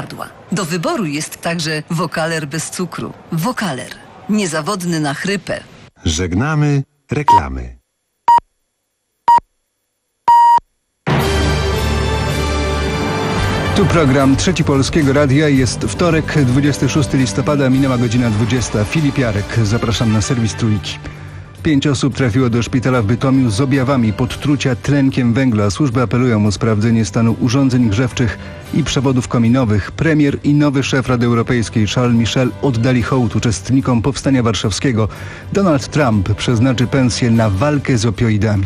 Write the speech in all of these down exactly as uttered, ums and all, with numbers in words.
gardła. Do wyboru jest także Wokaler bez cukru. Wokaler. Niezawodny na chrypę. Żegnamy reklamy. Tu program Trzeci Polskiego Radia. Jest wtorek, dwudziestego szóstego listopada, minęła godzina dwudziesta. Filip Jarek, zapraszam na serwis Trójki. Pięć osób trafiło do szpitala w Bytomiu z objawami podtrucia tlenkiem węgla. Służby apelują o sprawdzenie stanu urządzeń grzewczych i przewodów kominowych. Premier i nowy szef Rady Europejskiej Charles Michel oddali hołd uczestnikom Powstania Warszawskiego. Donald Trump przeznaczy pensję na walkę z opioidami.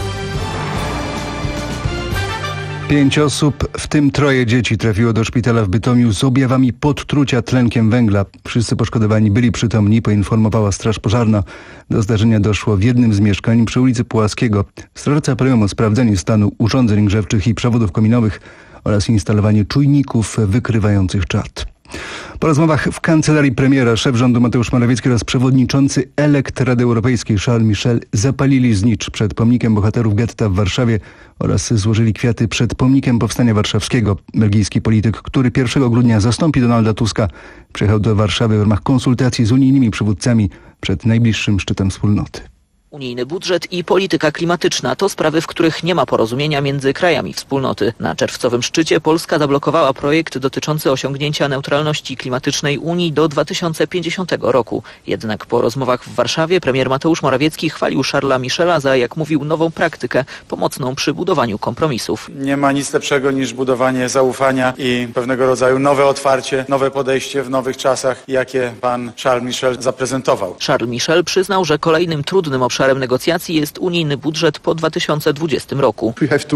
Pięć osób, w tym troje dzieci, trafiło do szpitala w Bytomiu z objawami podtrucia tlenkiem węgla. Wszyscy poszkodowani byli przytomni, poinformowała Straż Pożarna. Do zdarzenia doszło w jednym z mieszkań przy ulicy Pułaskiego. Strażacy apelują o sprawdzenie stanu urządzeń grzewczych i przewodów kominowych oraz instalowanie czujników wykrywających czad. Po rozmowach w kancelarii premiera szef rządu Mateusz Morawiecki oraz przewodniczący elekt Rady Europejskiej Charles Michel zapalili znicz przed pomnikiem bohaterów getta w Warszawie oraz złożyli kwiaty przed pomnikiem Powstania Warszawskiego. Belgijski polityk, który pierwszego grudnia zastąpi Donalda Tuska, przyjechał do Warszawy w ramach konsultacji z unijnymi przywódcami przed najbliższym szczytem wspólnoty. Unijny budżet i polityka klimatyczna to sprawy, w których nie ma porozumienia między krajami wspólnoty. Na czerwcowym szczycie Polska zablokowała projekt dotyczący osiągnięcia neutralności klimatycznej Unii do dwa tysiące pięćdziesiątego roku. Jednak po rozmowach w Warszawie premier Mateusz Morawiecki chwalił Charlesa Michela za, jak mówił, nową praktykę pomocną przy budowaniu kompromisów. Nie ma nic lepszego niż budowanie zaufania i pewnego rodzaju nowe otwarcie, nowe podejście w nowych czasach, jakie pan Charles Michel zaprezentował. Charles Michel przyznał, że kolejnym trudnym obszarem Obszarem negocjacji jest unijny budżet po dwa tysiące dwudziestym roku.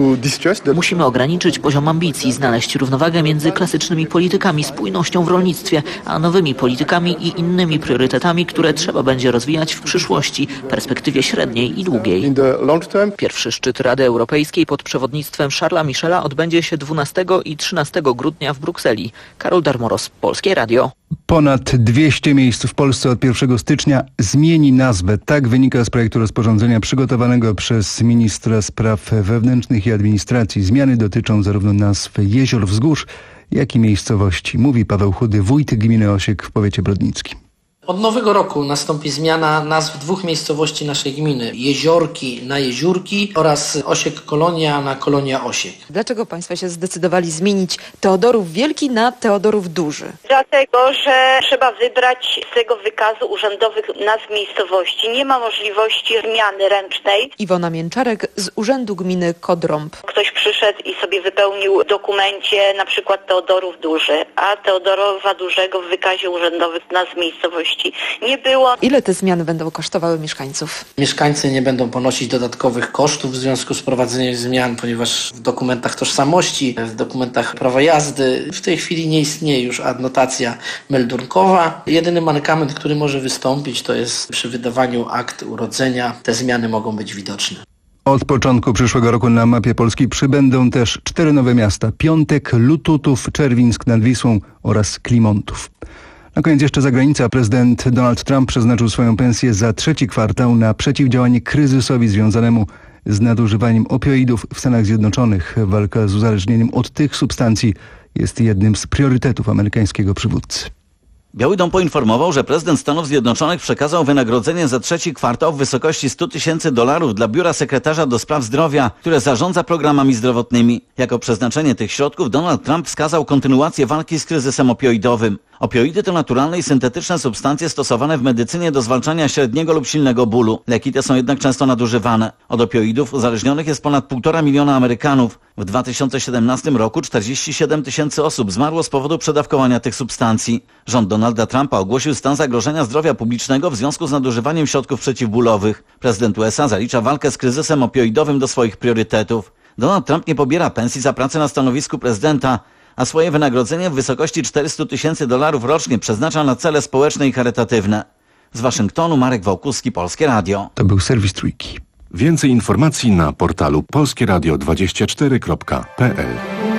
Musimy ograniczyć poziom ambicji, znaleźć równowagę między klasycznymi politykami, spójnością w rolnictwie, a nowymi politykami i innymi priorytetami, które trzeba będzie rozwijać w przyszłości, perspektywie średniej i długiej. Pierwszy szczyt Rady Europejskiej pod przewodnictwem Charlesa Michela odbędzie się dwunastego i trzynastego grudnia w Brukseli. Karol Darmoros, Polskie Radio. Ponad dwieście miejsc w Polsce od pierwszego stycznia zmieni nazwę. Tak wynika z projektu rozporządzenia przygotowanego przez ministra spraw wewnętrznych i administracji. Zmiany dotyczą zarówno nazw jezior, wzgórz, jak i miejscowości. Mówi Paweł Chudy, wójt gminy Osiek w powiecie brodnickim. Od nowego roku nastąpi zmiana nazw dwóch miejscowości naszej gminy. Jeziorki na Jeziórki oraz Osiek Kolonia na Kolonia Osiek. Dlaczego państwo się zdecydowali zmienić Teodorów Wielki na Teodorów Duży? Dlatego, że trzeba wybrać z tego wykazu urzędowych nazw miejscowości. Nie ma możliwości zmiany ręcznej. Iwona Mięczarek z Urzędu Gminy Kodrąb. Ktoś przyszedł i sobie wypełnił w dokumencie na przykład Teodorów Duży, a Teodorowa Dużego w wykazie urzędowym nazw miejscowości nie było. Ile te zmiany będą kosztowały mieszkańców? Mieszkańcy nie będą ponosić dodatkowych kosztów w związku z prowadzeniem zmian, ponieważ w dokumentach tożsamości, w dokumentach prawa jazdy w tej chwili nie istnieje już adnotacja meldunkowa. Jedyny mankament, który może wystąpić, to jest przy wydawaniu akt urodzenia. Te zmiany mogą być widoczne. Od początku przyszłego roku na mapie Polski przybędą też cztery nowe miasta: Piątek, Lututów, Czerwińsk nad Wisłą oraz Klimontów. Na koniec jeszcze zagranica. Prezydent Donald Trump przeznaczył swoją pensję za trzeci kwartał na przeciwdziałanie kryzysowi związanemu z nadużywaniem opioidów w Stanach Zjednoczonych. Walka z uzależnieniem od tych substancji jest jednym z priorytetów amerykańskiego przywódcy. Biały Dom poinformował, że prezydent Stanów Zjednoczonych przekazał wynagrodzenie za trzeci kwartał w wysokości stu tysięcy dolarów dla Biura Sekretarza do Spraw Zdrowia, które zarządza programami zdrowotnymi. Jako przeznaczenie tych środków Donald Trump wskazał kontynuację walki z kryzysem opioidowym. Opioidy to naturalne i syntetyczne substancje stosowane w medycynie do zwalczania średniego lub silnego bólu. Leki te są jednak często nadużywane. Od opioidów uzależnionych jest ponad półtora miliona Amerykanów. W dwa tysiące siedemnastym roku czterdzieści siedem tysięcy osób zmarło z powodu przedawkowania tych substancji. Rząd Donalda Trumpa ogłosił stan zagrożenia zdrowia publicznego w związku z nadużywaniem środków przeciwbólowych. Prezydent U S A zalicza walkę z kryzysem opioidowym do swoich priorytetów. Donald Trump nie pobiera pensji za pracę na stanowisku prezydenta, a swoje wynagrodzenie w wysokości czterystu tysięcy dolarów rocznie przeznacza na cele społeczne i charytatywne. Z Waszyngtonu Marek Wałkuski, Polskie Radio. To był serwis Trójki. Więcej informacji na portalu polskie radio dwadzieścia cztery kropka p l.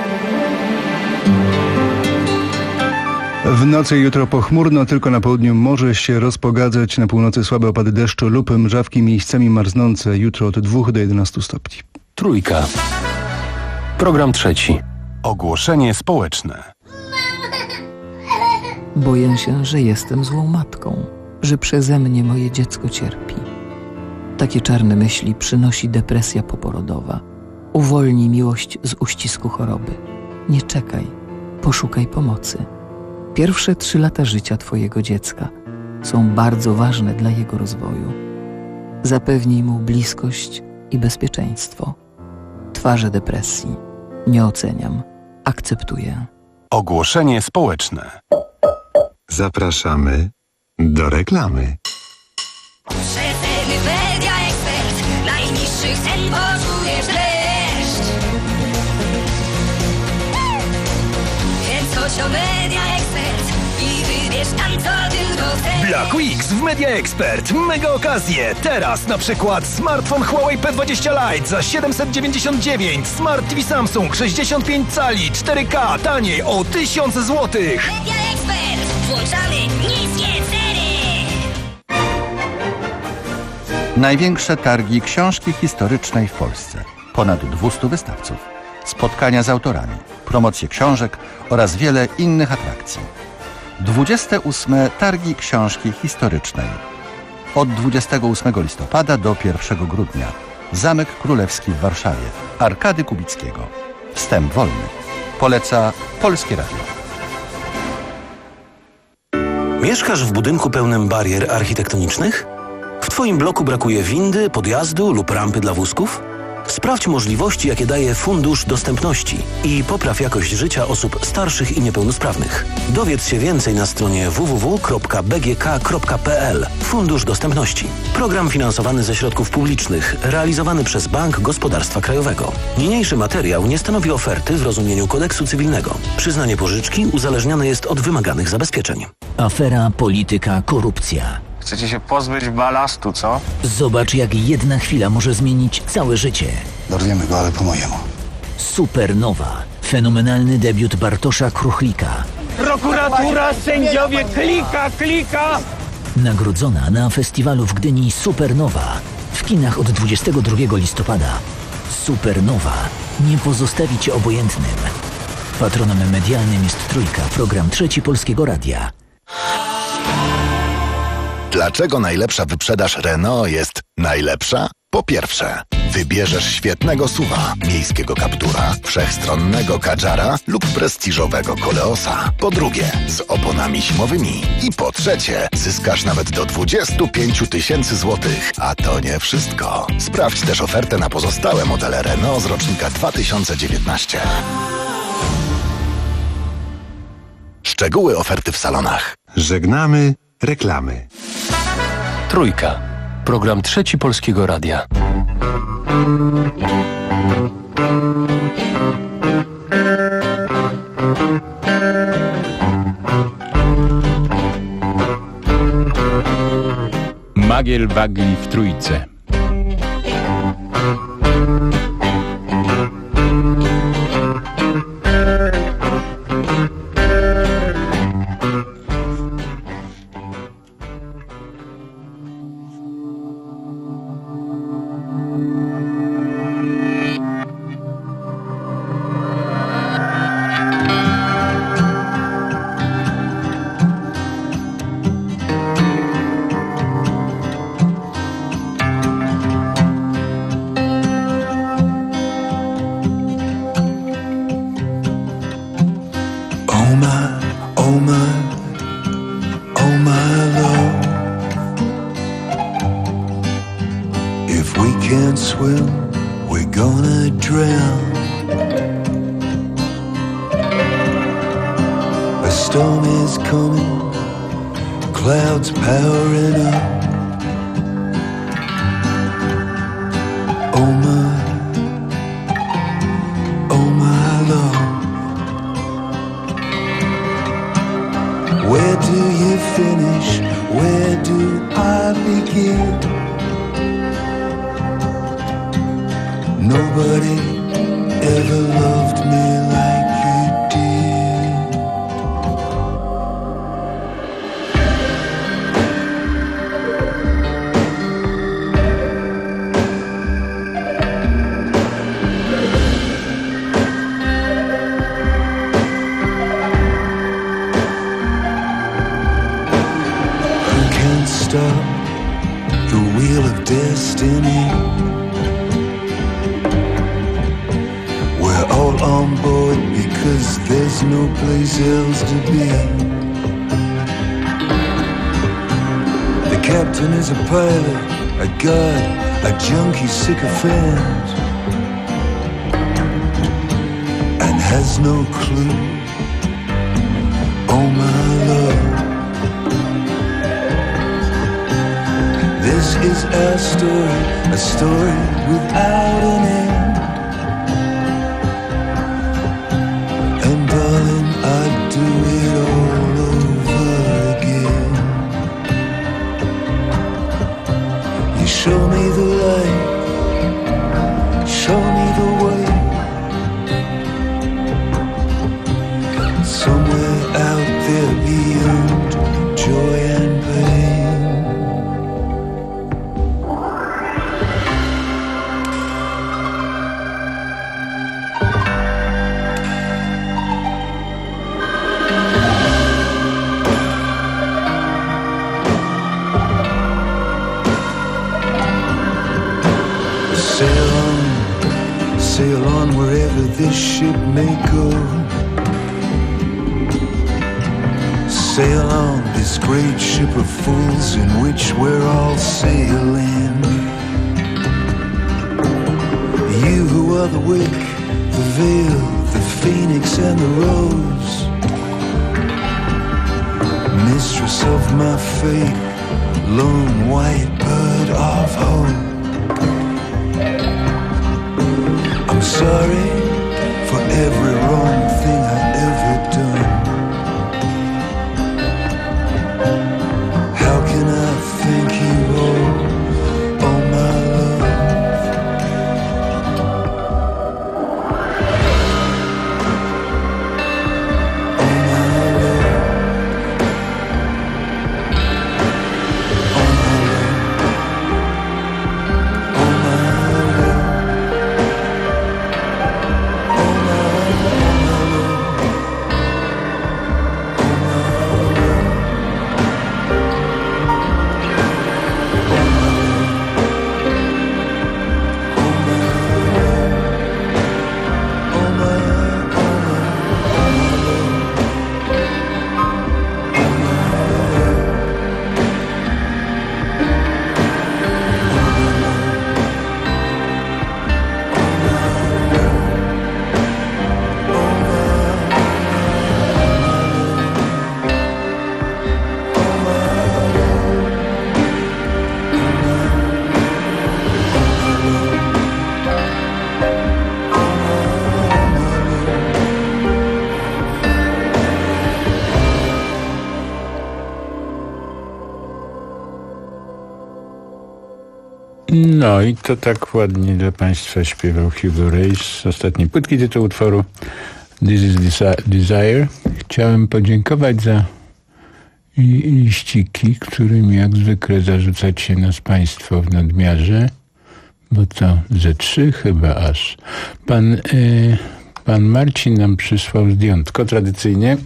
W nocy jutro pochmurno, tylko na południu może się rozpogadzać, na północy słabe opady deszczu lub mrzawki, miejscami marznące. Jutro od dwóch do jedenastu stopni. Trójka. Program trzeci. Ogłoszenie społeczne. Boję się, że jestem złą matką, że przeze mnie moje dziecko cierpi. Takie czarne myśli przynosi depresja poporodowa. Uwolnij miłość z uścisku choroby. Nie czekaj, poszukaj pomocy. Pierwsze trzy lata życia twojego dziecka są bardzo ważne dla jego rozwoju. Zapewnij mu bliskość i bezpieczeństwo. Twarze depresji. Nie oceniam. Akceptuję. Ogłoszenie społeczne. Zapraszamy do reklamy. Przeceny Media Expert. Najniższych cen poczujesz dreszcz. Więc chodź do Media Expert i wybierz tam, co tylko chcesz. Black Weeks w Media Expert. Mega okazje. Teraz na przykład smartfon Huawei P dwadzieścia Lite za siedemset dziewięćdziesiąt dziewięć. Smart T V Samsung sześćdziesiąt pięć cali cztery K taniej o tysiąc złotych. Media Expert. Włączamy niskie ceny. Największe targi książki historycznej w Polsce. Ponad dwieście wystawców. Spotkania z autorami, promocje książek oraz wiele innych atrakcji. dwudzieste ósme Targi Książki Historycznej. Od dwudziestego ósmego listopada do pierwszego grudnia. Zamek Królewski w Warszawie. Arkady Kubickiego. Wstęp wolny. Poleca Polskie Radio. Mieszkasz w budynku pełnym barier architektonicznych? W Twoim bloku brakuje windy, podjazdu lub rampy dla wózków? Sprawdź możliwości, jakie daje Fundusz Dostępności i popraw jakość życia osób starszych i niepełnosprawnych. Dowiedz się więcej na stronie w w w kropka b g k kropka p l. Fundusz Dostępności. Program finansowany ze środków publicznych, realizowany przez Bank Gospodarstwa Krajowego. Niniejszy materiał nie stanowi oferty w rozumieniu kodeksu cywilnego. Przyznanie pożyczki uzależnione jest od wymaganych zabezpieczeń. Afera, polityka, korupcja. Chcecie się pozbyć balastu, co? Zobacz, jak jedna chwila może zmienić całe życie. Dorwiemy go, ale po mojemu. Supernowa. Fenomenalny debiut Bartosza Kruchlika. Prokuratura, sędziowie, klika, klika! Nagrodzona na festiwalu w Gdyni Supernowa. W kinach od dwudziestego drugiego listopada. Supernowa. Nie pozostawi cię obojętnym. Patronem medialnym jest Trójka, program Trzeci Polskiego Radia. Dlaczego najlepsza wyprzedaż Renault jest najlepsza? Po pierwsze, wybierzesz świetnego suwa, miejskiego Captura, wszechstronnego Kadżara lub prestiżowego Koleosa. Po drugie, z oponami zimowymi. I po trzecie, zyskasz nawet do dwadzieścia pięć tysięcy złotych. A to nie wszystko. Sprawdź też ofertę na pozostałe modele Renault z rocznika dwa tysiące dziewiętnastego. Szczegóły oferty w salonach. Żegnamy reklamy. Trójka. Program Trzeci Polskiego Radia. Magiel Bagli w Trójce. place else to be. The captain is a pilot, a god, a junkie sycophant, and has no clue. Oh my love, this is our story, a story without an end. And darling, I'd do it all over again. You show me the light, show me the way. Somewhere out there beyond joy and pain. Sail on, sail on wherever this ship may go. Sail on this great ship of fools in which we're all sailing. You who are the wick, the veil, the phoenix and the rose, mistress of my fate, lone white bird of hope. I'm sorry for every wrong thing I've ever done. How can I thank you all, oh my love? Oh my love. Oh my love. Oh my love. No i to tak ładnie dla Państwa śpiewał Hugo Reis z ostatniej płytki, tytuł utworu This is Desire. Chciałem podziękować za liściki, którymi jak zwykle zarzucać się nas Państwo w nadmiarze, bo to ze trzy chyba aż. Pan, y, pan Marcin nam przysłał zdjętko tradycyjnie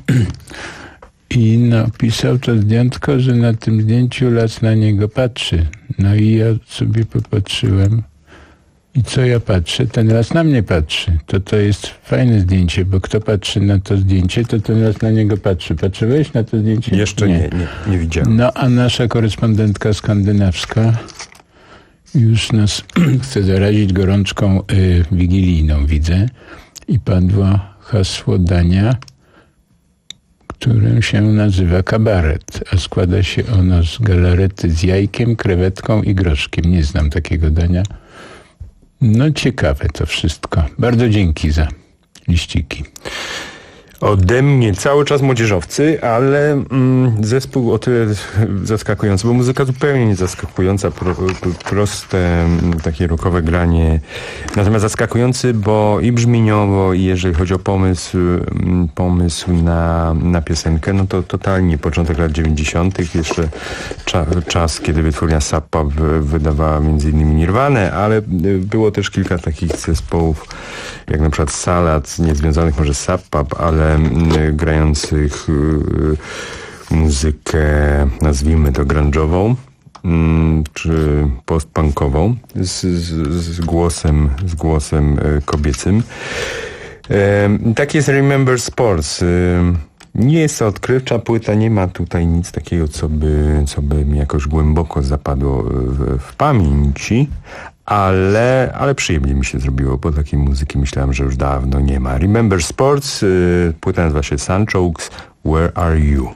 i napisał to zdjętko, że na tym zdjęciu las na niego patrzy. No i ja sobie popatrzyłem i co ja patrzę? Ten las na mnie patrzy. To to jest fajne zdjęcie, bo kto patrzy na to zdjęcie, to ten las na niego patrzy. Patrzyłeś na to zdjęcie? Jeszcze nie, nie, nie widziałem. No a nasza korespondentka skandynawska już nas chce zarazić gorączką y, wigilijną, widzę. I padło hasło dania, którym się nazywa kabaret, a składa się ono z galarety z jajkiem, krewetką i groszkiem. Nie znam takiego dania. No ciekawe to wszystko. Bardzo dzięki za liściki. Ode mnie cały czas młodzieżowcy, ale mm, zespół o tyle zaskakujący, bo muzyka zupełnie nie zaskakująca, pro, proste, takie rockowe granie. Natomiast zaskakujący, bo i brzmieniowo, i jeżeli chodzi o pomysł, pomysł na, na piosenkę, no to totalnie początek lat dziewięćdziesiątych, jeszcze cza, czas, kiedy wytwórnia Sub Pop wydawała między innymi Nirvanę, ale było też kilka takich zespołów, jak na przykład Salad, niezwiązanych może z Sub Pop, ale grających muzykę, nazwijmy to grunge'ową, czy postpunkową, z, z, z głosem, z głosem kobiecym. E, tak jest Remember Sports. E, nie jest to odkrywcza płyta, nie ma tutaj nic takiego, co by, co by mi jakoś głęboko zapadło w, w pamięci, ale, ale przyjemnie mi się zrobiło, bo takiej muzyki myślałem, że już dawno nie ma. Remember Sports, e, płyta nazywa się Sunchokes, Where Are You?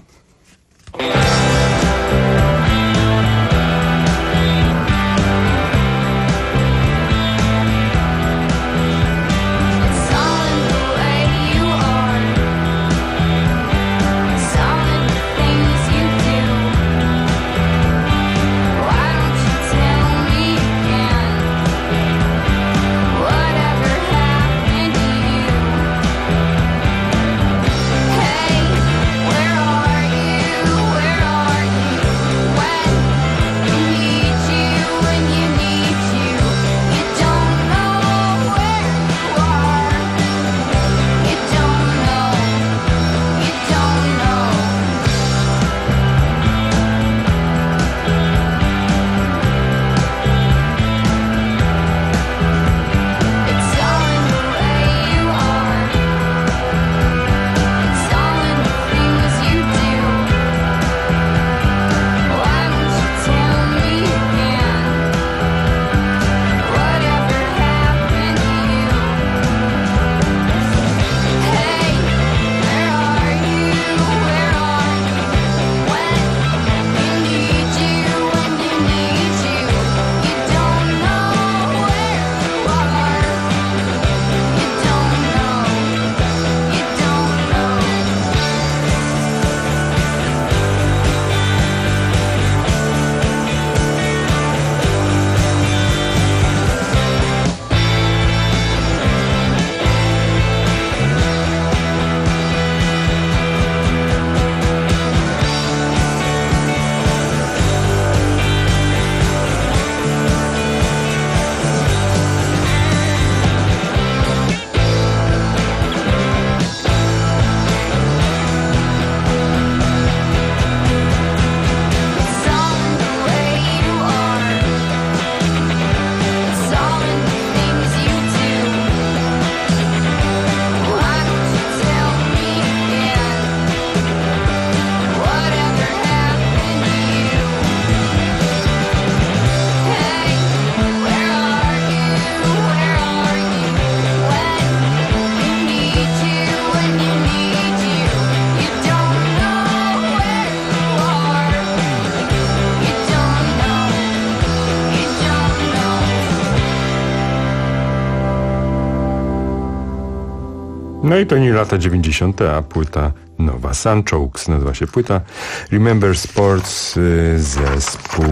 No i to nie lata dziewięćdziesiąte, a płyta nowa. Sunchokes nazywa się płyta. Remember Sports, y, zespół.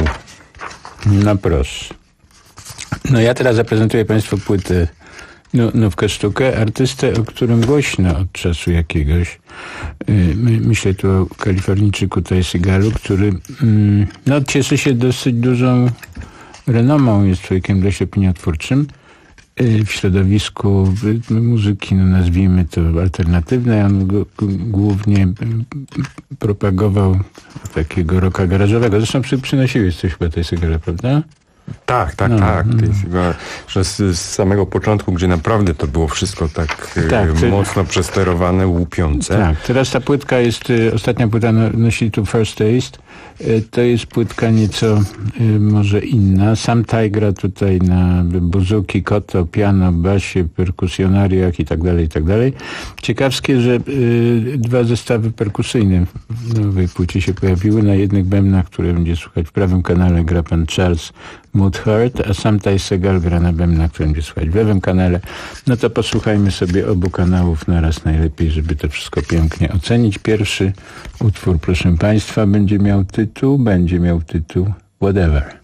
No proszę. No ja teraz zaprezentuję Państwu płytę no, Nówkę Sztukę, artystę, o którym głośno od czasu jakiegoś. Y, my, myślę tu o Kalifornijczyku Ty Segalu, który y, no, cieszy się dosyć dużą renomą, jest człowiekiem dość opiniotwórczym w środowisku muzyki, no nazwijmy to alternatywnej. On g- g- głównie propagował takiego rocka garażowego. Zresztą przy, przynosiłeś coś chyba tej Segala, prawda? Tak, tak, no, tak. No. Chyba, że z, z samego początku, gdzie naprawdę to było wszystko tak, tak ty... mocno przesterowane, łupiące. Tak, teraz ta płytka jest, y, ostatnia płyta no, nosi tu First Taste. Y, to jest płytka nieco y, może inna. Sam Taj gra tutaj na buzuki, koto, piano, basie, perkusjonariach i tak dalej, i tak dalej. Ciekawskie, że y, dwa zestawy perkusyjne w nowej płycie się pojawiły. Na jednych bębnach, które będzie słuchać w prawym kanale, gra pan Charles Mudhart, a sam Ty Segal gra na bębnach, który będzie słuchać w lewym kanale. No to posłuchajmy sobie obu kanałów naraz najlepiej, żeby to wszystko pięknie ocenić. Pierwszy utwór, proszę Państwa, będzie miał tytuł, będzie miał tytuł Whatever.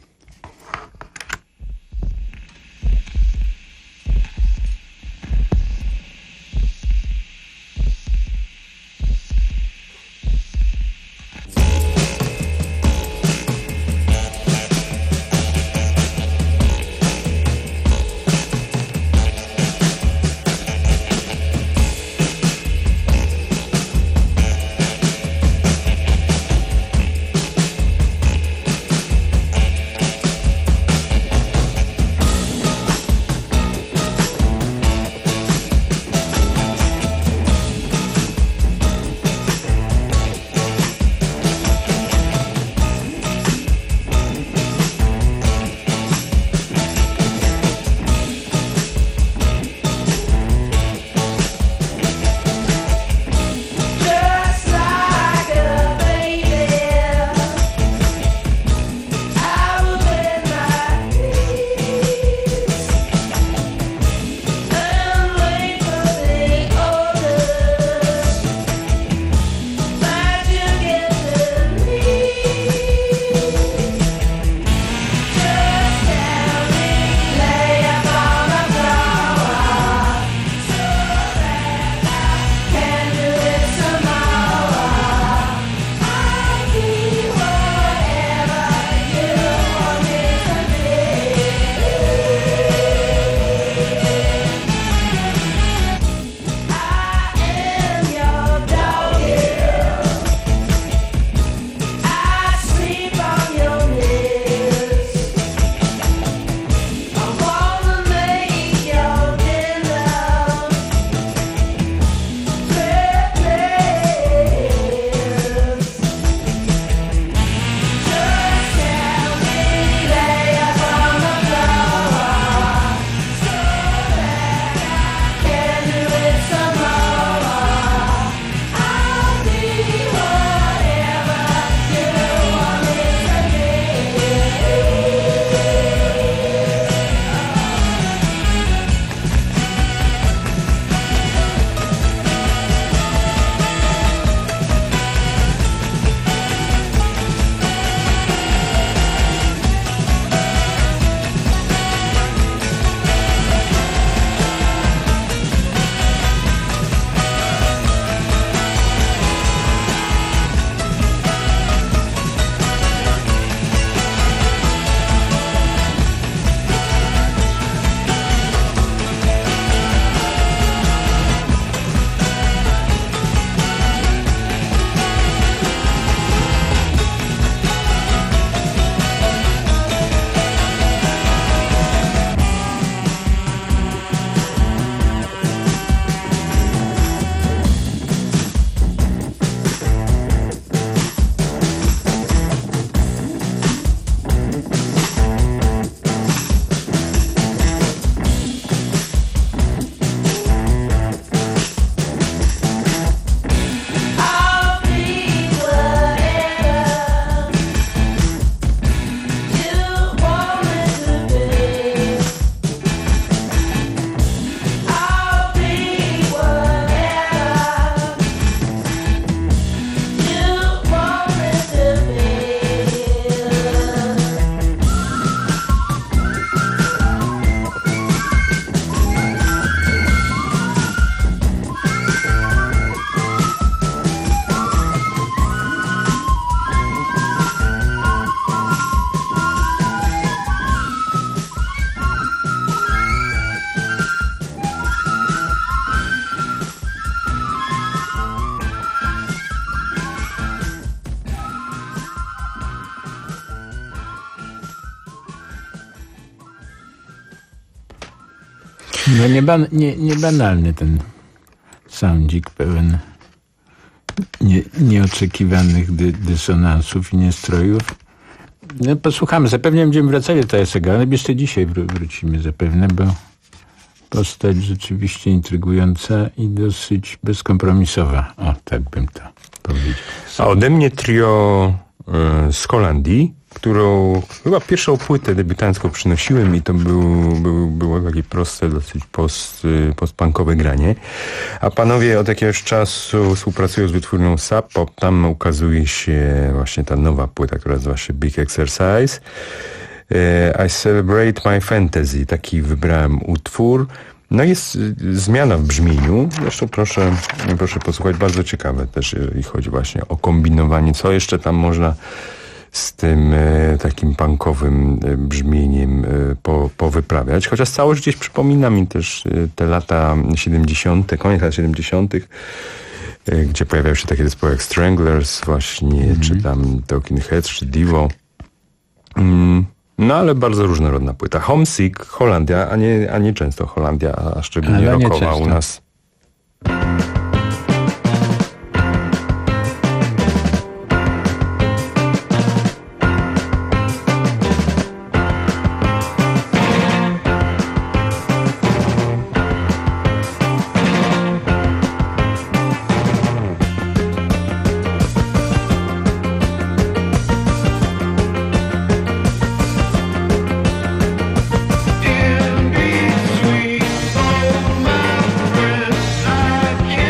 No nie, ban, nie, nie banalny ten soundzik, pełen nie, nieoczekiwanych dy, dysonansów i niestrojów. No posłuchamy, zapewne będziemy wracali do Tajesego, ale jeszcze dzisiaj wró- wrócimy zapewne, bo postać rzeczywiście intrygująca i dosyć bezkompromisowa. O, tak bym to powiedział. A ode mnie trio y, z Holandii, którą chyba pierwszą płytę debiutancką przynosiłem i to był, był, było takie proste, dosyć post, y, postpunkowe granie. A panowie od jakiegoś czasu współpracują z wytwórnią Sub Pop. Tam ukazuje się właśnie ta nowa płyta, która nazywa się Big Exercise. I Celebrate My Fantasy. Taki wybrałem utwór. No jest zmiana w brzmieniu. Zresztą proszę, proszę posłuchać. Bardzo ciekawe też, jeżeli chodzi właśnie o kombinowanie. Co jeszcze tam można z tym e, takim punkowym e, brzmieniem e, po, powyprawiać. Chociaż całość gdzieś przypomina mi też e, te lata siedemdziesiąte, koniec lat siedemdziesiątych, e, gdzie pojawiały się takie zespoły jak Stranglers właśnie, mm-hmm. czy tam Talking Heads, czy Divo. Mm. No ale bardzo różnorodna płyta. Homesick, Holandia, a nie, a nie często Holandia, a szczególnie rockowa u nas. I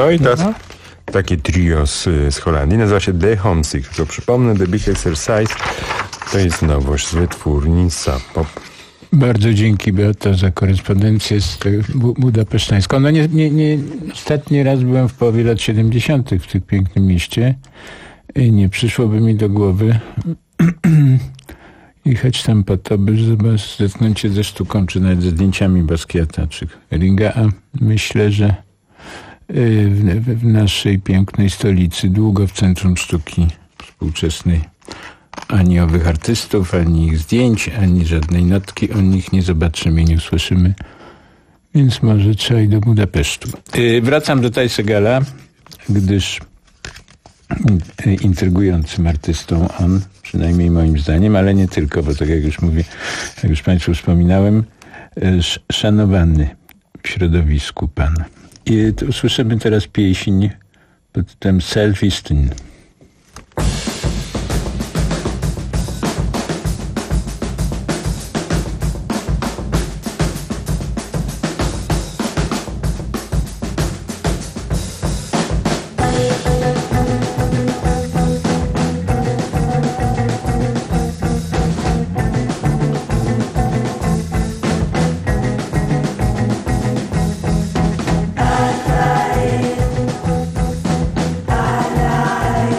No i teraz No. takie trio z, z Holandii. Nazywa się The Homesick. Tylko przypomnę, The Big Exercise to jest nowość z wytwórni Sub Pop. Bardzo dzięki, Beata, za korespondencję z bu- budapesztańską. No nie, nie, nie, ostatni raz byłem w połowie lat siedemdziesiątych w tym pięknym mieście i nie przyszłoby mi do głowy jechać tam po to, by zobacz- zetknąć się ze sztuką, czy nawet ze zdjęciami Basquiata, czy Ringa, a myślę, że y, w, w naszej pięknej stolicy, długo w centrum sztuki współczesnej, ani owych artystów, ani ich zdjęć, ani żadnej notki o nich nie zobaczymy, nie usłyszymy. Więc może trzeba i do Budapesztu. Yy, wracam do Tajsegala, gdyż yy, intrygującym artystą on, przynajmniej moim zdaniem, ale nie tylko, bo tak jak już mówię, jak już Państwu wspominałem, yy, szanowany w środowisku pan. I to usłyszymy teraz pieśń pod tytułem Self-Esteem. I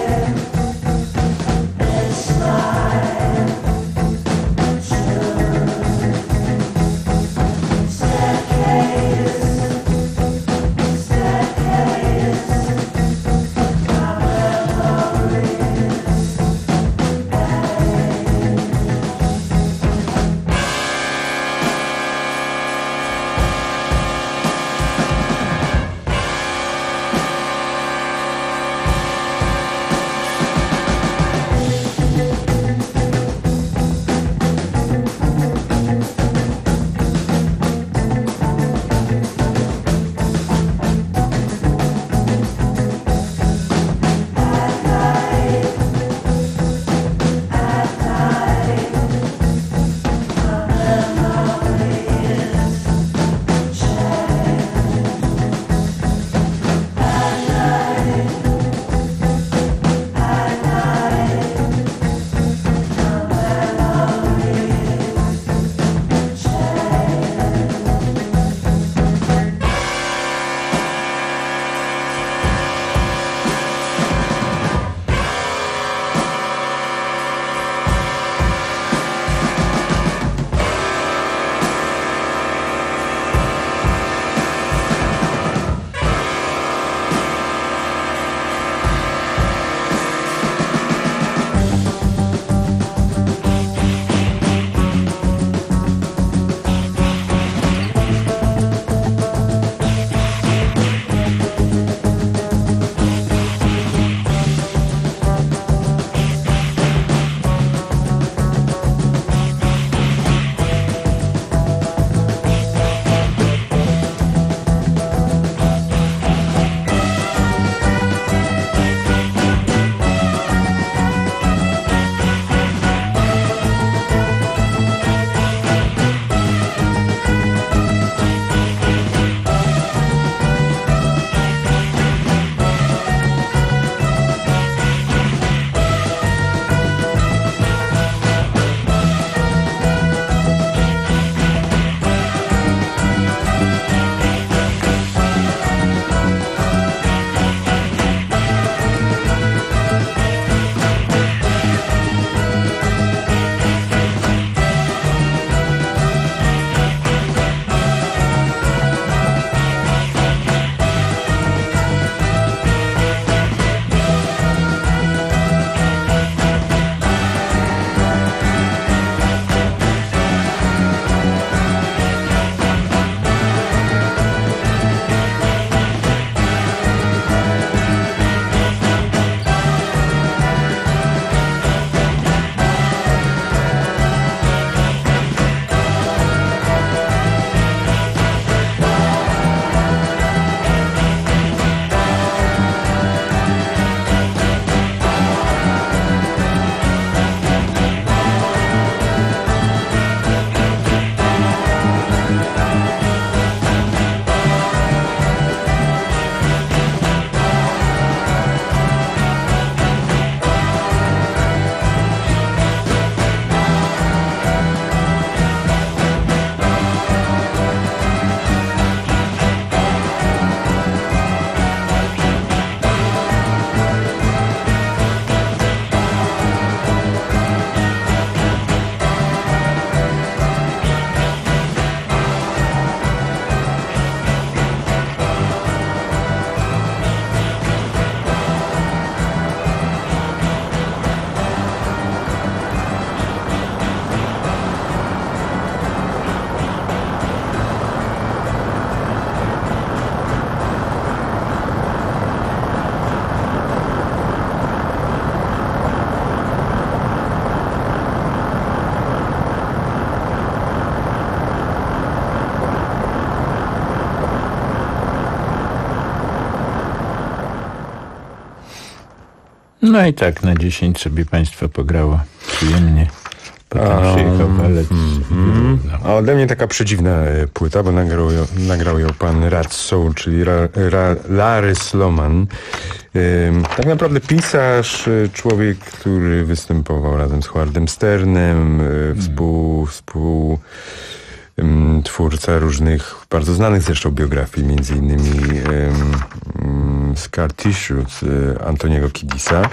No i tak na dziesięć sobie państwo pograło przyjemnie. Potem przyjechał walec. Mm-hmm. A ode mnie taka przedziwna płyta, bo nagrał ją, nagrał ją pan Ratso, czyli Ra, Ra, Larry Sloman. Ym, tak naprawdę pisarz, człowiek, który występował razem z Howardem Sternem, y, współ, współ ym, twórca różnych, bardzo znanych zresztą biografii, między innymi ym, Scar Tissue z y, Antoniego Kiddisa.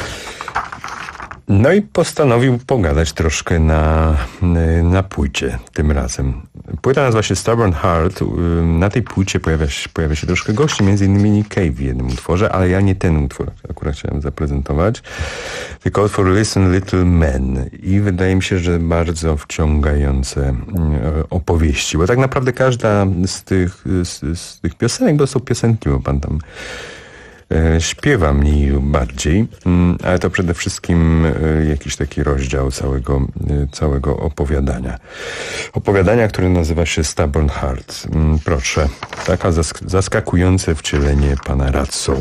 No i postanowił pogadać troszkę na, na płycie tym razem. Płyta nazywa się Stubborn Heart. Na tej płycie pojawia się, pojawia się troszkę gości, między innymi Nick Cave w jednym utworze, ale ja nie ten utwór akurat chciałem zaprezentować, tylko utwór Listen Little Man. I wydaje mi się, że bardzo wciągające opowieści, bo tak naprawdę każda z tych, z, z tych piosenek, bo są piosenki, bo pan tam śpiewa mniej lub bardziej, ale to przede wszystkim jakiś taki rozdział całego, całego opowiadania. Opowiadania, które nazywa się Stubborn Heart. Proszę, taka zask- zaskakujące wcielenie pana Ratso.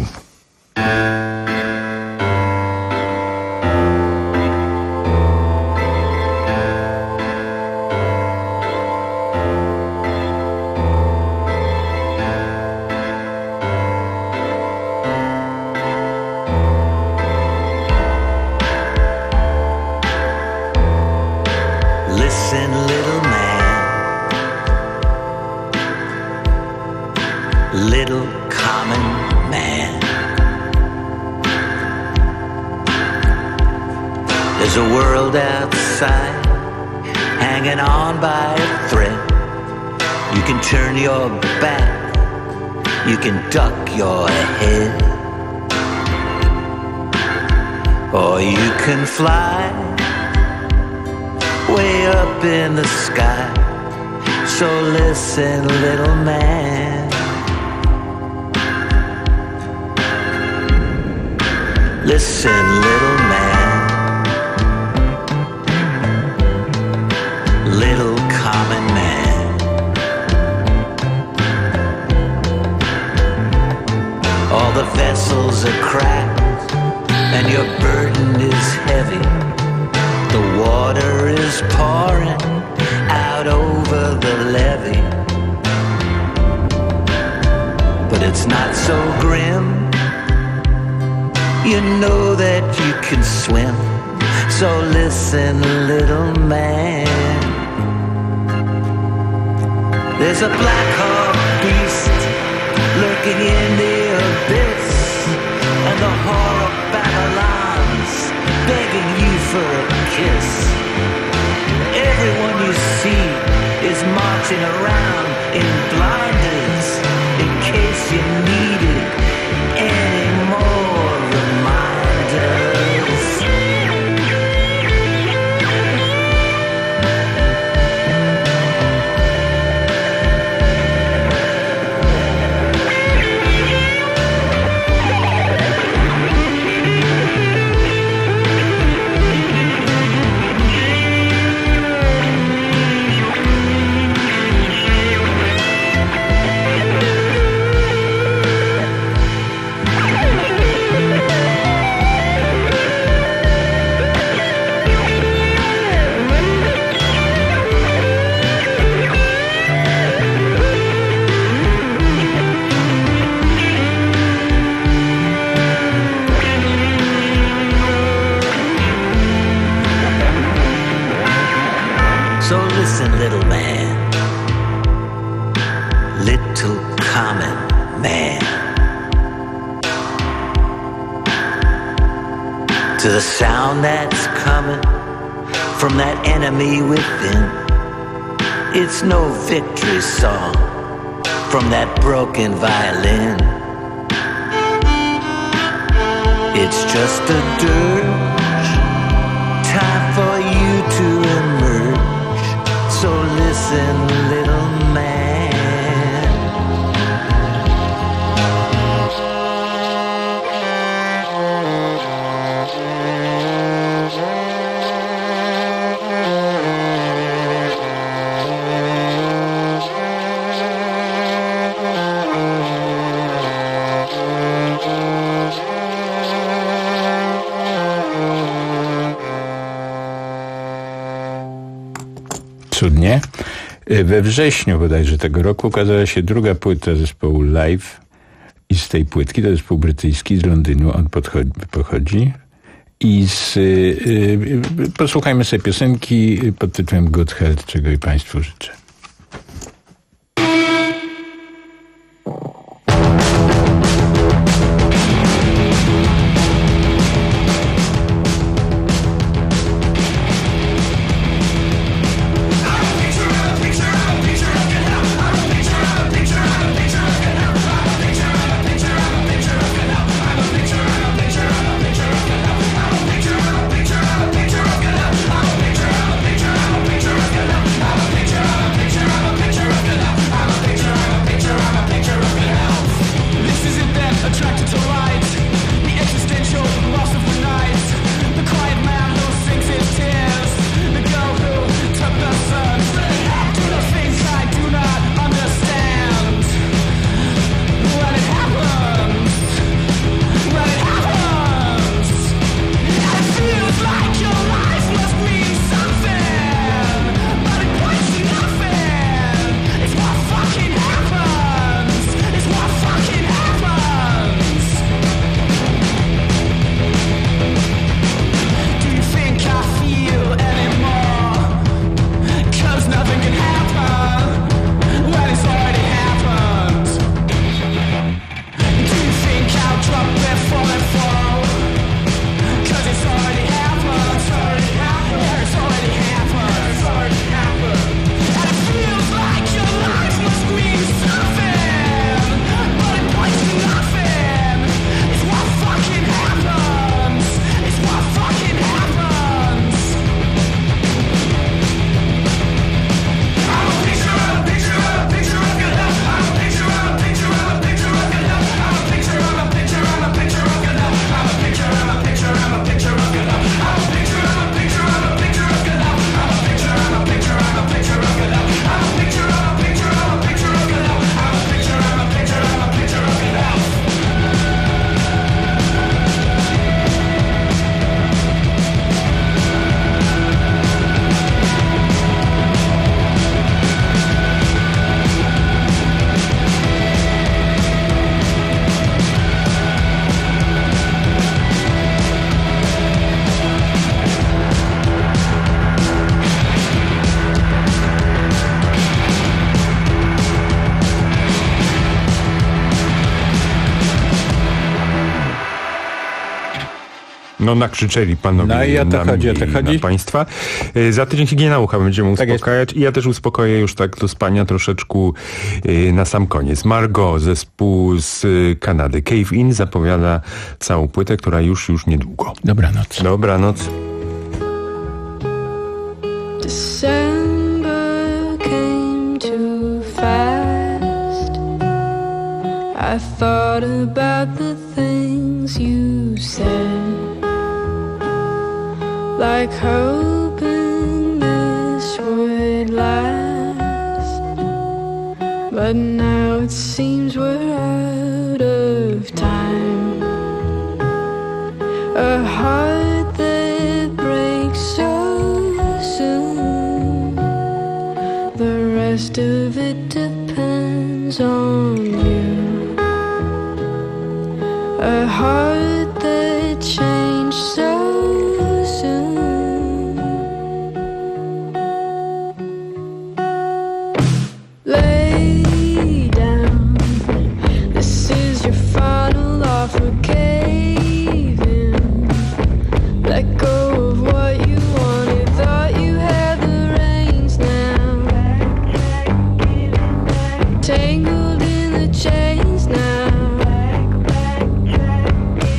Turn your back, you can duck your head, or you can fly way up in the sky. So listen, little man, listen, little man, little common man. All the vessels are cracked and your burden is heavy. The water is pouring out over the levee, but it's not so grim. You know that you can swim. So listen, little man, there's a black hawk beast looking in the abyss, and the whore of Babylon's begging you for a kiss. Everyone you see is marching around in blinders in case you needed any more reminders. So listen, little man, little common man, to the sound that's coming from that enemy within. It's no victory song from that broken violin. It's just a dirge, time for you to emerge. So listen, little man. cudnie. We wrześniu bodajże tego roku ukazała się druga płyta zespołu Live i z tej płytki, to zespół brytyjski z Londynu, on podchodzi, pochodzi. I z, y, y, posłuchajmy sobie piosenki pod tytułem Good Health, czego i Państwu życzę. No nakrzyczeli panowie no i o to na chodzi, mnie o to chodzi. na państwa. Za tydzień higiena ucha będziemy uspokajać tak i ja też uspokoję już tak do spania troszeczkę na sam koniec. Margot, zespół z Kanady. Cave In zapowiada całą płytę, która już, już niedługo. Dobranoc. Dobranoc. December came too fast. I thought about the things you said, like hoping this would last, but now it seems we're out of time. A heart that breaks so soon, the rest of it depends on you. A heart that changed so soon. Lay down, this is your final offer. Cave in, let go of what you wanted. Thought you had the reins now, tangled in the chains now.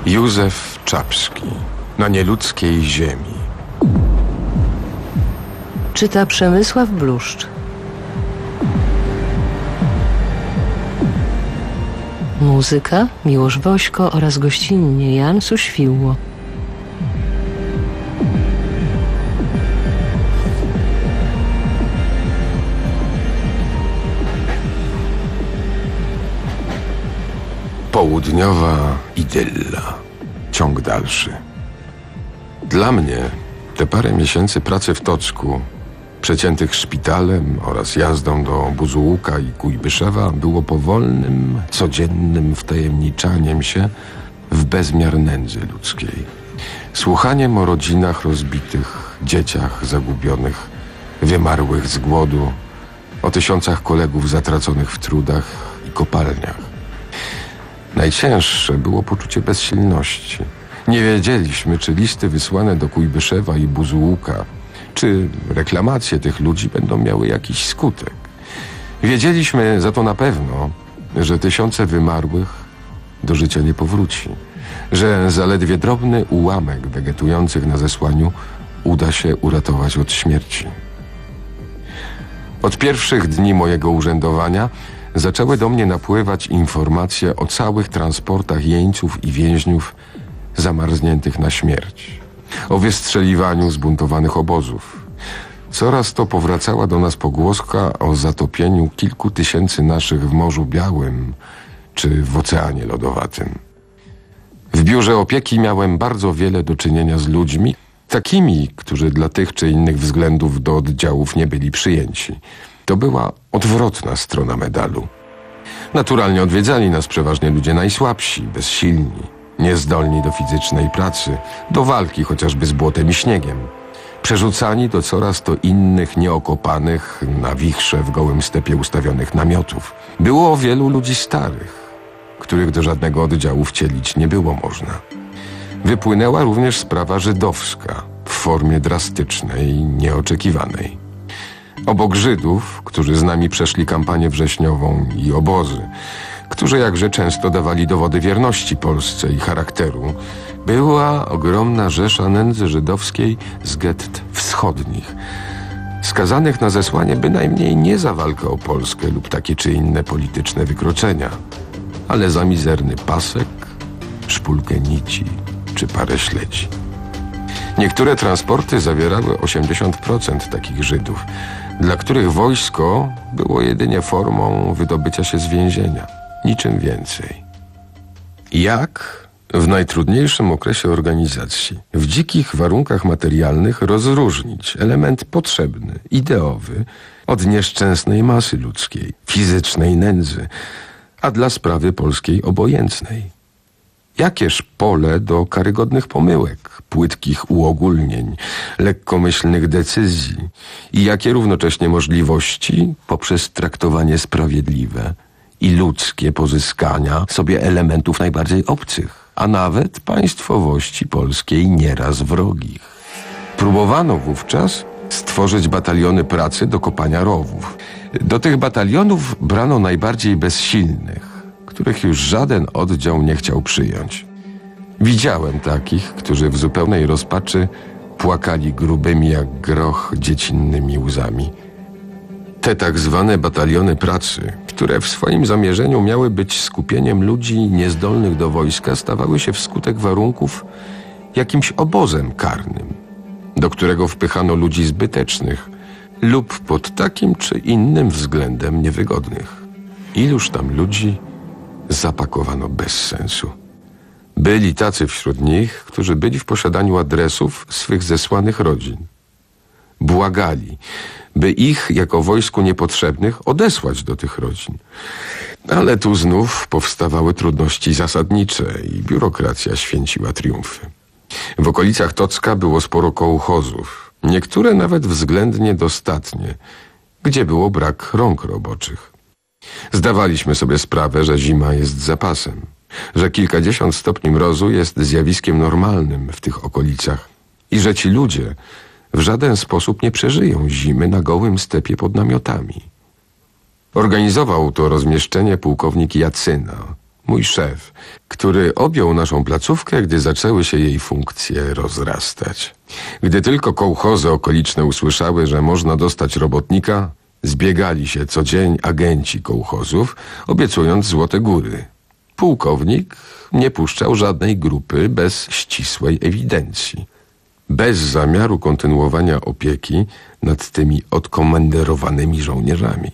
Józef Czapski. Na nieludzkiej ziemi. Czyta Przemysław Bluszcz. Muzyka Miłosz Wośko oraz gościnnie Jan Suświło. Południowa idylla. Ciąg dalszy. Dla mnie te parę miesięcy pracy w Tocku, przeciętych szpitalem oraz jazdą do Buzułuka i Kujbyszewa było powolnym, codziennym wtajemniczaniem się w bezmiar nędzy ludzkiej. Słuchaniem o rodzinach rozbitych, dzieciach zagubionych, wymarłych z głodu, o tysiącach kolegów zatraconych w trudach i kopalniach. Najcięższe było poczucie bezsilności. Nie wiedzieliśmy, czy listy wysłane do Kujbyszewa i Buzułuka, czy reklamacje tych ludzi będą miały jakiś skutek. Wiedzieliśmy za to na pewno, że tysiące wymarłych do życia nie powróci, że zaledwie drobny ułamek wegetujących na zesłaniu uda się uratować od śmierci. Od pierwszych dni mojego urzędowania zaczęły do mnie napływać informacje o całych transportach jeńców i więźniów zamarzniętych na śmierć, o wystrzeliwaniu zbuntowanych obozów. Coraz to powracała do nas pogłoska o zatopieniu kilku tysięcy naszych w Morzu Białym czy w Oceanie Lodowatym. W biurze opieki miałem bardzo wiele do czynienia z ludźmi, takimi, którzy dla tych czy innych względów do oddziałów nie byli przyjęci. To była odwrotna strona medalu. Naturalnie odwiedzali nas przeważnie ludzie najsłabsi, bezsilni, niezdolni do fizycznej pracy, do walki chociażby z błotem i śniegiem. Przerzucani do coraz to innych, nieokopanych, na wichrze w gołym stepie ustawionych namiotów. Było wielu ludzi starych, których do żadnego oddziału wcielić nie było można. Wypłynęła również sprawa żydowska w formie drastycznej, nieoczekiwanej. Obok Żydów, którzy z nami przeszli kampanię wrześniową i obozy, którzy jakże często dawali dowody wierności Polsce i charakteru, była ogromna rzesza nędzy żydowskiej z gett wschodnich, skazanych na zesłanie bynajmniej nie za walkę o Polskę lub takie czy inne polityczne wykroczenia, ale za mizerny pasek, szpulkę nici czy parę śledzi. Niektóre transporty zawierały osiemdziesiąt procent takich Żydów, dla których wojsko było jedynie formą wydobycia się z więzienia. Niczym więcej. Jak w najtrudniejszym okresie organizacji, w dzikich warunkach materialnych rozróżnić element potrzebny, ideowy od nieszczęsnej masy ludzkiej, fizycznej nędzy, a dla sprawy polskiej obojętnej? Jakież pole do karygodnych pomyłek, płytkich uogólnień, lekkomyślnych decyzji i jakie równocześnie możliwości poprzez traktowanie sprawiedliwe i ludzkie pozyskania sobie elementów najbardziej obcych, a nawet państwowości polskiej nieraz wrogich. Próbowano wówczas stworzyć bataliony pracy do kopania rowów. Do tych batalionów brano najbardziej bezsilnych, których już żaden oddział nie chciał przyjąć. Widziałem takich, którzy w zupełnej rozpaczy płakali grubymi jak groch dziecinnymi łzami. Te tak zwane bataliony pracy, które w swoim zamierzeniu miały być skupieniem ludzi niezdolnych do wojska, stawały się wskutek warunków jakimś obozem karnym, do którego wpychano ludzi zbytecznych lub pod takim czy innym względem niewygodnych. Iluż tam ludzi zapakowano bez sensu. Byli tacy wśród nich, którzy byli w posiadaniu adresów swych zesłanych rodzin. Błagali, by ich jako wojsku niepotrzebnych odesłać do tych rodzin. Ale tu znów powstawały trudności zasadnicze i biurokracja święciła triumfy. W okolicach Tocka było sporo kołchozów, niektóre nawet względnie dostatnie, gdzie było brak rąk roboczych. Zdawaliśmy sobie sprawę, że zima jest zapasem, że kilkadziesiąt stopni mrozu jest zjawiskiem normalnym w tych okolicach i że ci ludzie w żaden sposób nie przeżyją zimy na gołym stepie pod namiotami. Organizował to rozmieszczenie pułkownik Jacyna, mój szef, który objął naszą placówkę, gdy zaczęły się jej funkcje rozrastać. Gdy tylko kołchozy okoliczne usłyszały, że można dostać robotnika, zbiegali się co dzień agenci kołchozów, obiecując złote góry. Pułkownik nie puszczał żadnej grupy bez ścisłej ewidencji. Bez zamiaru kontynuowania opieki nad tymi odkomenderowanymi żołnierzami.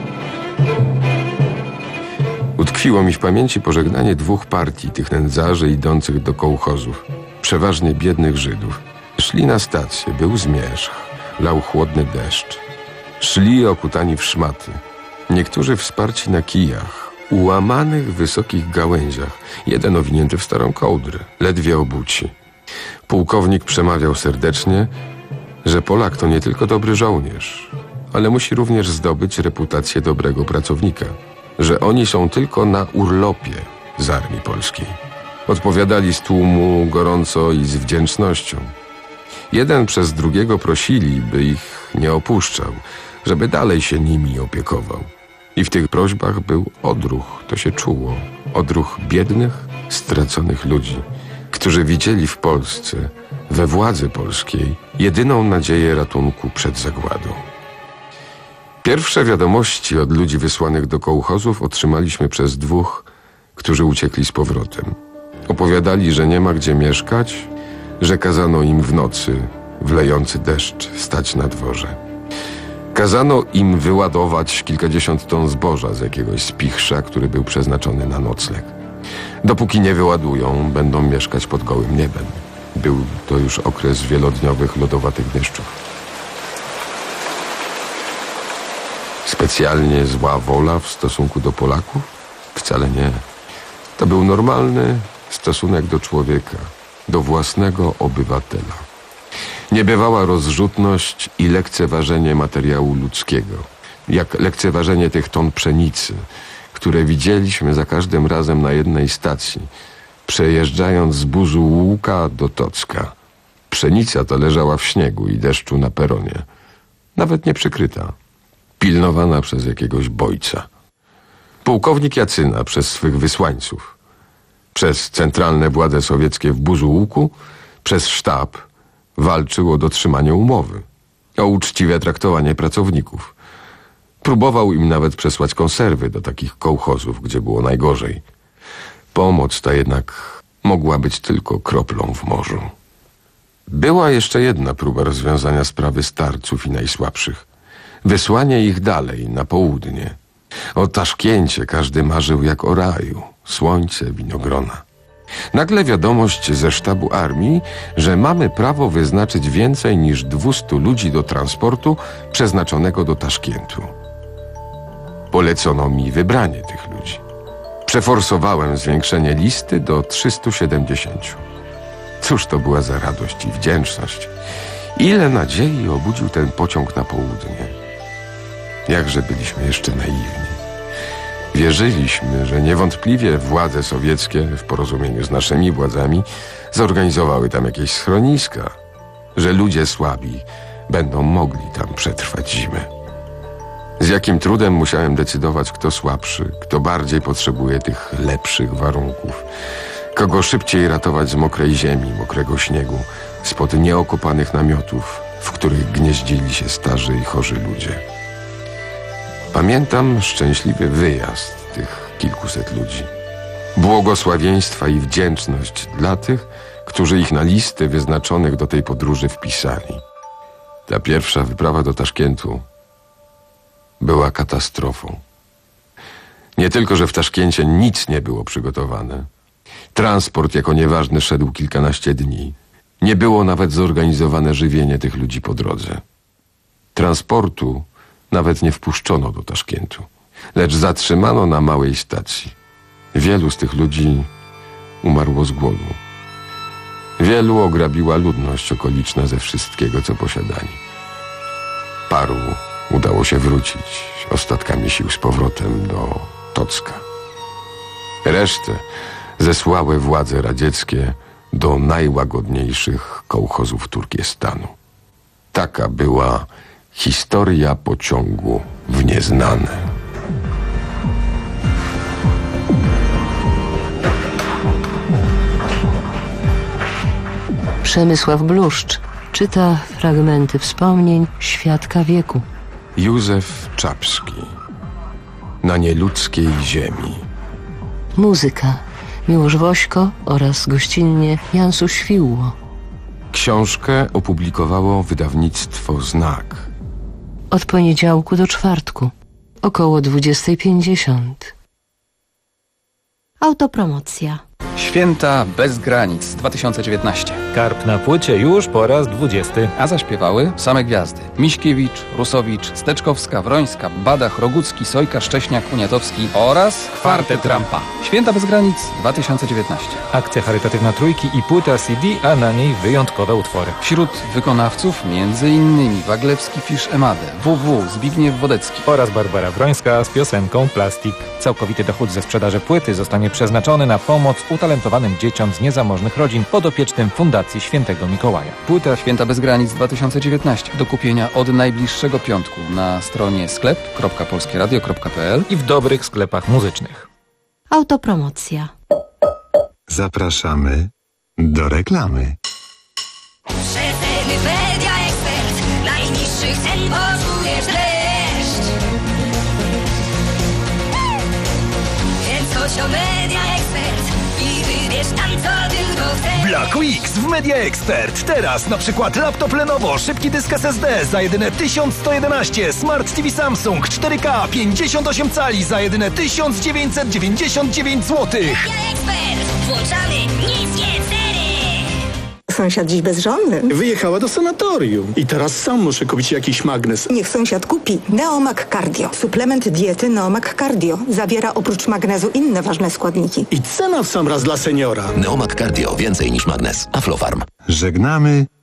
Utkwiło mi w pamięci pożegnanie dwóch partii tych nędzarzy idących do kołchozów, przeważnie biednych Żydów. Szli na stację, był zmierzch, lał chłodny deszcz. Szli okutani w szmaty, niektórzy wsparci na kijach, ułamanych wysokich gałęziach, jeden owinięty w starą kołdrę, ledwie obuci. Pułkownik przemawiał serdecznie, że Polak to nie tylko dobry żołnierz, ale musi również zdobyć reputację dobrego pracownika, że oni są tylko na urlopie z Armii Polskiej. Odpowiadali z tłumu gorąco i z wdzięcznością. Jeden przez drugiego prosili, by ich nie opuszczał, żeby dalej się nimi opiekował. I w tych prośbach był odruch, to się czuło, odruch biednych, straconych ludzi, którzy widzieli w Polsce, we władzy polskiej, jedyną nadzieję ratunku przed zagładą. Pierwsze wiadomości od ludzi wysłanych do kołchozów otrzymaliśmy przez dwóch, którzy uciekli z powrotem. Opowiadali, że nie ma gdzie mieszkać, że kazano im w nocy, w lejący deszcz, stać na dworze. Kazano im wyładować kilkadziesiąt ton zboża z jakiegoś spichrza, który był przeznaczony na nocleg. Dopóki nie wyładują, będą mieszkać pod gołym niebem. Był to już okres wielodniowych lodowatych deszczów. Specjalnie zła wola w stosunku do Polaków? Wcale nie. To był normalny stosunek do człowieka, do własnego obywatela. Niebywała rozrzutność i lekceważenie materiału ludzkiego, jak lekceważenie tych ton pszenicy, które widzieliśmy za każdym razem na jednej stacji, przejeżdżając z Buzu Łuka do Tocka. Pszenica ta leżała w śniegu i deszczu na peronie, nawet nie przykryta, pilnowana przez jakiegoś bojca. Pułkownik Jacyna przez swych wysłańców, przez centralne władze sowieckie w Buzu Łuku, przez sztab walczył o dotrzymanie umowy, o uczciwe traktowanie pracowników. Próbował im nawet przesłać konserwy do takich kołchozów, gdzie było najgorzej. Pomoc ta jednak mogła być tylko kroplą w morzu. Była jeszcze jedna próba rozwiązania sprawy starców i najsłabszych. Wysłanie ich dalej, na południe. O Taszkencie każdy marzył jak o raju. Słońce, winogrona. Nagle wiadomość ze sztabu armii, że mamy prawo wyznaczyć więcej niż dwustu ludzi do transportu przeznaczonego do Taszkentu. Polecono mi wybranie tych ludzi. Przeforsowałem zwiększenie listy do trzystu siedemdziesięciu. Cóż to była za radość i wdzięczność. Ile nadziei obudził ten pociąg na południe. Jakże byliśmy jeszcze naiwni. Wierzyliśmy, że niewątpliwie władze sowieckie w porozumieniu z naszymi władzami zorganizowały tam jakieś schroniska, że ludzie słabi będą mogli tam przetrwać zimę. Z jakim trudem musiałem decydować, kto słabszy, kto bardziej potrzebuje tych lepszych warunków, kogo szybciej ratować z mokrej ziemi, mokrego śniegu, spod nieokopanych namiotów, w których gnieździli się starzy i chorzy ludzie. Pamiętam szczęśliwy wyjazd tych kilkuset ludzi. Błogosławieństwa i wdzięczność dla tych, którzy ich na listy wyznaczonych do tej podróży wpisali. Ta pierwsza wyprawa do Taszkentu była katastrofą. Nie tylko, że w Taszkencie nic nie było przygotowane. Transport jako nieważny szedł kilkanaście dni. Nie było nawet zorganizowane żywienie tych ludzi po drodze. Transportu nawet nie wpuszczono do Taszkentu, lecz zatrzymano na małej stacji. Wielu z tych ludzi umarło z głodu. Wielu ograbiła ludność okoliczna ze wszystkiego, co posiadali. Paru udało się wrócić ostatkami sił z powrotem do Tocka. Resztę zesłały władze radzieckie do najłagodniejszych kołchozów Turkestanu. Taka była historia pociągu w nieznane. Przemysław Bluszcz czyta fragmenty wspomnień świadka wieku. Józef Czapski. Na nieludzkiej ziemi. Muzyka Miłosz Wośko oraz gościnnie Jan Suświłło. Książkę opublikowało wydawnictwo Znak. Od poniedziałku do czwartku, około dwudziesta pięćdziesiąt. Autopromocja. Święta bez granic dwa tysiące dziewiętnaście. Karp na płycie już po raz dwudziesty. A zaśpiewały same gwiazdy. Miśkiewicz, Rusowicz, Steczkowska, Wrońska, Badach, Rogucki, Sojka, Szcześniak, Uniatowski oraz Kwartet Rampa. Święta bez granic dwa tysiące dziewiętnaście. Akcja charytatywna Trójki i płyta C D, a na niej wyjątkowe utwory. Wśród wykonawców między innymi Waglewski, Fisz Emadę, W W, Zbigniew Wodecki oraz Barbara Wrońska z piosenką Plastik. Całkowity dochód ze sprzedaży płyty zostanie przeznaczony na pomoc utalentowanym dzieciom z niezamożnych rodzin podopiecznym Fundacji Świętego Mikołaja. Płyta Święta bez granic dwa tysiące dziewiętnaście do kupienia od najbliższego piątku na stronie sklep kropka polskie radio kropka p l i w dobrych sklepach muzycznych. Autopromocja. Zapraszamy do reklamy. Przeceny Media Expert. Najniższych cen poczujesz dreszcz. Więc chodź o Media Expert i wybierz tam, co tylko chcesz. Black Weeks w Media Expert. Teraz na przykład laptop Lenovo, szybki dysk S S D za jedyne tysiąc sto jedenaście, Smart T V Samsung cztery K pięćdziesiąt osiem cali za jedyne tysiąc dziewięćset dziewięćdziesiąt dziewięć złotych. Media Expert. Włączamy niskie ceny. Sąsiad dziś bezżonny. Wyjechała do sanatorium i teraz sam muszę kupić jakiś magnes. Niech sąsiad kupi Neomag Cardio. Suplement diety Neomag Cardio. Zawiera oprócz magnezu inne ważne składniki. I cena w sam raz dla seniora. Neomag Cardio. Więcej niż magnes. Aflofarm. Żegnamy